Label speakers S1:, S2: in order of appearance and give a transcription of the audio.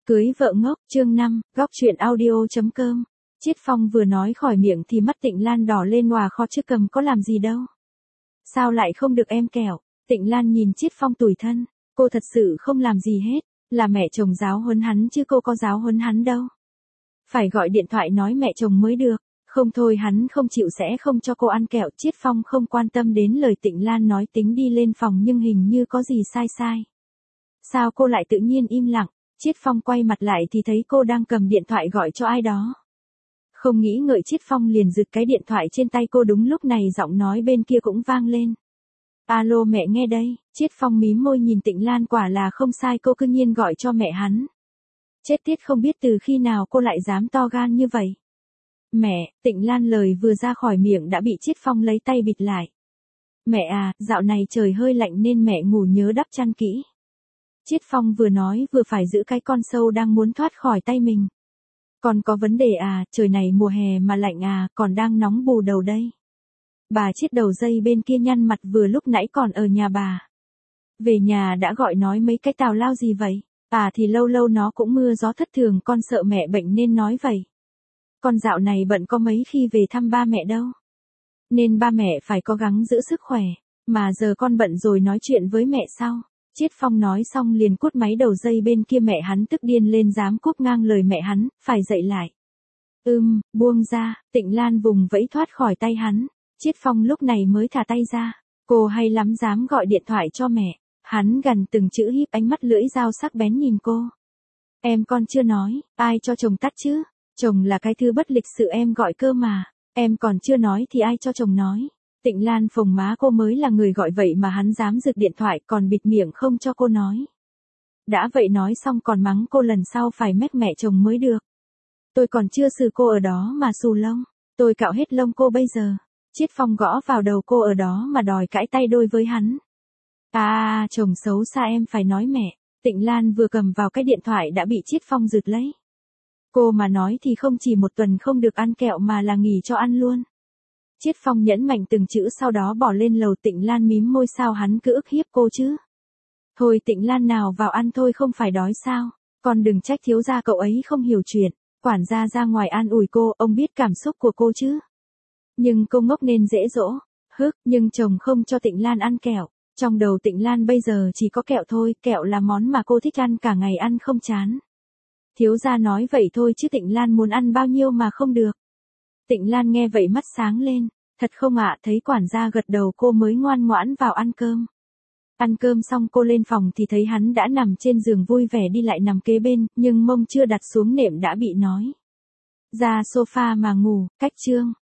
S1: Cưới vợ ngốc, chương 5, góc truyện audio.com. Chiết Phong vừa nói khỏi miệng thì mắt Tịnh Lan đỏ lên òa khó chứ cầm có làm gì đâu. Sao lại không được em kẻo? Tịnh Lan nhìn Chiết Phong tủi thân, cô thật sự không làm gì hết, là mẹ chồng giáo huấn hắn chứ cô có giáo huấn hắn đâu. Phải gọi điện thoại nói mẹ chồng mới được, không thôi hắn không chịu sẽ không cho cô ăn kẹo. Chiết Phong không quan tâm đến lời Tịnh Lan nói, tính đi lên phòng nhưng hình như có gì sai sai. Sao cô lại tự nhiên im lặng? Chiết Phong quay mặt lại thì thấy cô đang cầm điện thoại gọi cho ai đó. Không nghĩ ngợi Chiết Phong liền giật cái điện thoại trên tay cô, đúng lúc này giọng nói bên kia cũng vang lên. Alo mẹ nghe đây. Chiết Phong mím môi nhìn Tịnh Lan, quả là không sai, cô cứ nhiên gọi cho mẹ hắn. Chết tiết, không biết từ khi nào cô lại dám to gan như vậy. Mẹ, Tịnh Lan lời vừa ra khỏi miệng đã bị Chiết Phong lấy tay bịt lại. Mẹ à, dạo này trời hơi lạnh nên mẹ ngủ nhớ đắp chăn kỹ. Chiết Phong vừa nói vừa phải giữ cái con sâu đang muốn thoát khỏi tay mình. Còn có vấn đề à, trời này mùa hè mà lạnh à, còn đang nóng bù đầu đây. Bà Chiết đầu dây bên kia nhăn mặt, vừa lúc nãy còn ở nhà bà. Về nhà đã gọi nói mấy cái tào lao gì vậy? À thì lâu lâu nó cũng mưa gió thất thường, con sợ mẹ bệnh nên nói vậy. Con dạo này bận có mấy khi về thăm ba mẹ đâu. Nên ba mẹ phải cố gắng giữ sức khỏe, mà giờ con bận rồi nói chuyện với mẹ sau. Chiết Phong nói xong liền cút máy đầu dây bên kia. Mẹ hắn tức điên lên, dám cúp ngang lời mẹ hắn, phải dậy lại. Buông ra. Tịnh Lan vùng vẫy thoát khỏi tay hắn. Chiết Phong lúc này mới thả tay ra. Cô hay lắm, dám gọi điện thoại cho mẹ. Hắn gần từng chữ, híp ánh mắt lưỡi dao sắc bén nhìn cô. Em con chưa nói, ai cho chồng tắt chứ? Chồng là cái thứ bất lịch sự em gọi cơ mà. Em còn chưa nói thì ai cho chồng nói? Tịnh Lan phồng má, cô mới là người gọi vậy mà hắn dám giật điện thoại còn bịt miệng không cho cô nói. Đã vậy nói xong còn mắng cô lần sau phải mách mẹ chồng mới được. Tôi còn chưa xử cô ở đó mà xù lông, tôi cạo hết lông cô bây giờ. Chiết Phong gõ vào đầu cô ở đó mà đòi cãi tay đôi với hắn. À, chồng xấu xa em phải nói mẹ. Tịnh Lan vừa cầm vào cái điện thoại đã bị Chiết Phong giật lấy. Cô mà nói thì không chỉ một tuần không được ăn kẹo mà là nghỉ cho ăn luôn. Chiết Phong nhẫn mạnh từng chữ sau đó bỏ lên lầu. Tịnh Lan mím môi, sao hắn cứ ức hiếp cô chứ? Thôi Tịnh Lan, nào vào ăn thôi, không phải đói sao? Con đừng trách thiếu gia cậu ấy không hiểu chuyện. Quản gia ra ngoài an ủi cô, ông biết cảm xúc của cô chứ. Nhưng cô ngốc nên dễ dỗ. Nhưng chồng không cho Tịnh Lan ăn kẹo. Trong đầu Tịnh Lan bây giờ chỉ có kẹo thôi, kẹo là món mà cô thích ăn, cả ngày ăn không chán. Thiếu gia nói vậy thôi chứ Tịnh Lan muốn ăn bao nhiêu mà không được. Tịnh Lan nghe vậy mắt sáng lên. Thật không ạ? Thấy quản gia gật đầu cô mới ngoan ngoãn vào ăn cơm. Ăn cơm xong cô lên phòng thì thấy hắn đã nằm trên giường vui vẻ đi lại nằm kế bên, nhưng mông chưa đặt xuống nệm đã bị nói. Ra sofa mà ngủ. Cách chương.